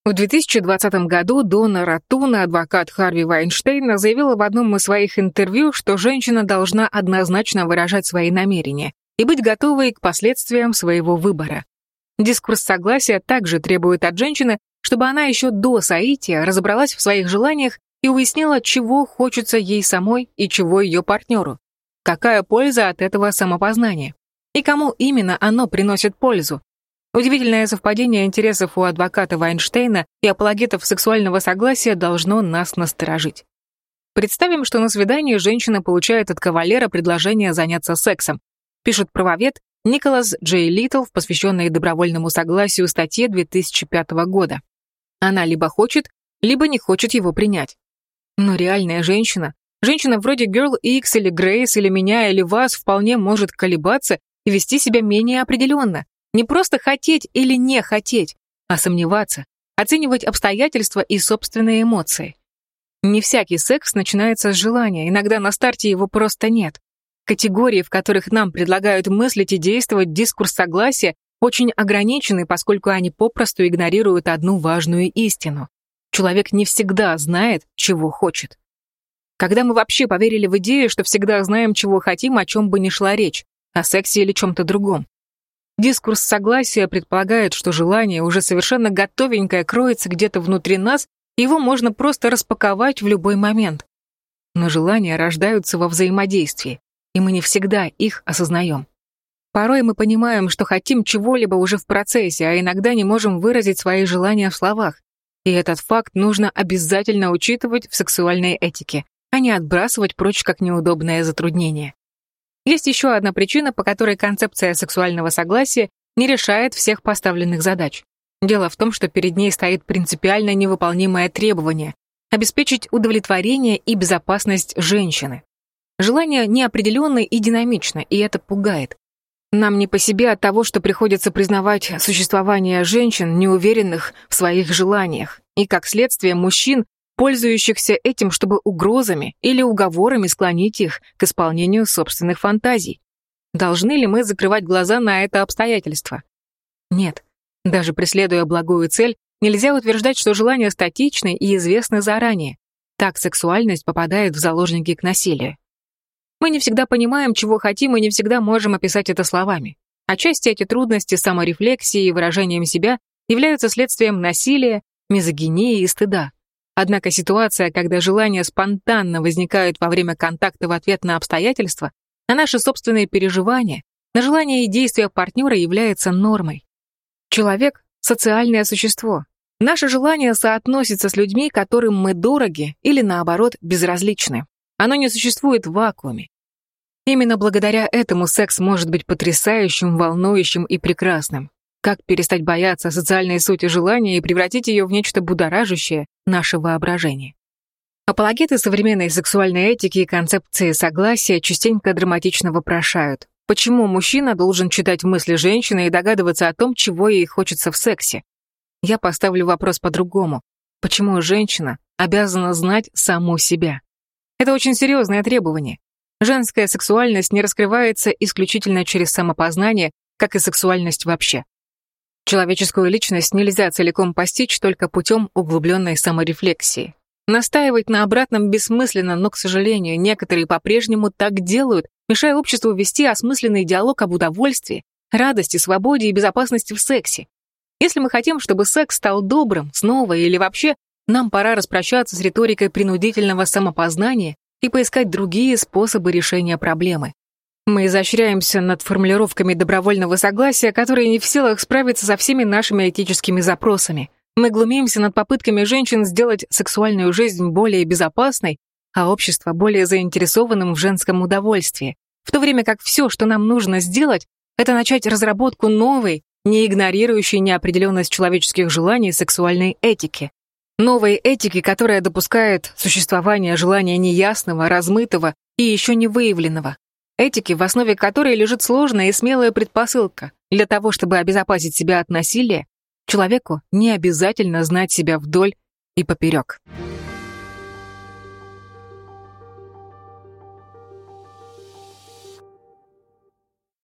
В 2020 году Донна Ратуна, адвокат Харви Вайнштейна, заявила в одном из своих интервью, что женщина должна однозначно выражать свои намерения и быть готовой к последствиям своего выбора. Дискурс согласия также требует от женщины, чтобы она еще до соития разобралась в своих желаниях и уяснила, чего хочется ей самой и чего ее партнеру. Какая польза от этого самопознания? И кому именно оно приносит пользу? Удивительное совпадение интересов у адвоката Вайнштейна и апологетов сексуального согласия должно нас насторожить. Представим, что на свидании женщина получает от кавалера предложение заняться сексом, пишет правовед Николас Джей Литтл в посвященной добровольному согласию статье 2005 года. Она либо хочет, либо не хочет его принять. Но реальная женщина вроде Girl X или Grace или меня или вас вполне может колебаться и вести себя менее определенно. Не просто хотеть или не хотеть, а сомневаться, оценивать обстоятельства и собственные эмоции. Не всякий секс начинается с желания, иногда на старте его просто нет. Категории, в которых нам предлагают мыслить и действовать дискурс согласия, очень ограничены, поскольку они попросту игнорируют одну важную истину. Человек не всегда знает, чего хочет. Когда мы вообще поверили в идею, что всегда знаем, чего хотим, о чем бы ни шла речь, о сексе или чем-то другом? Дискурс согласия предполагает, что желание уже совершенно готовенькое кроется где-то внутри нас, и его можно просто распаковать в любой момент. Но желания рождаются во взаимодействии, и мы не всегда их осознаем. Порой мы понимаем, что хотим чего-либо уже в процессе, а иногда не можем выразить свои желания в словах. И этот факт нужно обязательно учитывать в сексуальной этике, а не отбрасывать прочь как неудобное затруднение. Есть еще одна причина, по которой концепция сексуального согласия не решает всех поставленных задач. Дело в том, что перед ней стоит принципиально невыполнимое требование — обеспечить удовлетворение и безопасность женщины. Желание неопределенно и динамично, и это пугает. Нам не по себе от того, что приходится признавать существование женщин, неуверенных в своих желаниях, и, как следствие, мужчин, пользующихся этим, чтобы угрозами или уговорами склонить их к исполнению собственных фантазий. Должны ли мы закрывать глаза на это обстоятельство? Нет. Даже преследуя благую цель, нельзя утверждать, что желания статичны и известны заранее. Так сексуальность попадает в заложники к насилию. Мы не всегда понимаем, чего хотим, и не всегда можем описать это словами. Отчасти эти трудности саморефлексии и выражением себя являются следствием насилия, мизогинии и стыда. Однако ситуация, когда желания спонтанно возникают во время контакта в ответ на обстоятельства, на наши собственные переживания, на желания и действия партнера является нормой. Человек — социальное существо. Наше желание соотносится с людьми, которым мы дороги или, наоборот, безразличны. Оно не существует в вакууме. Именно благодаря этому секс может быть потрясающим, волнующим и прекрасным. Как перестать бояться социальной сути желания и превратить ее в нечто будоражащее наше воображение? Апологеты современной сексуальной этики и концепции согласия частенько драматично вопрошают, почему мужчина должен читать мысли женщины и догадываться о том, чего ей хочется в сексе? Я поставлю вопрос по-другому. Почему женщина обязана знать саму себя? Это очень серьезное требование. Женская сексуальность не раскрывается исключительно через самопознание, как и сексуальность вообще. Человеческую личность нельзя целиком постичь только путем углубленной саморефлексии. Настаивать на обратном бессмысленно, но, к сожалению, некоторые по-прежнему так делают, мешая обществу вести осмысленный диалог об удовольствии, радости, свободе и безопасности в сексе. Если мы хотим, чтобы секс стал добрым, снова или вообще, нам пора распрощаться с риторикой принудительного самопознания и поискать другие способы решения проблемы. Мы изощряемся над формулировками добровольного согласия, которые не в силах справиться со всеми нашими этическими запросами. Мы глумимся над попытками женщин сделать сексуальную жизнь более безопасной, а общество более заинтересованным в женском удовольствии, в то время как все, что нам нужно сделать, это начать разработку новой, не игнорирующей неопределенность человеческих желаний сексуальной этики. Новой этики, которая допускает существование желания неясного, размытого и еще не выявленного. Этики, в основе которой лежит сложная и смелая предпосылка. Для того, чтобы обезопасить себя от насилия, человеку не обязательно знать себя вдоль и поперек.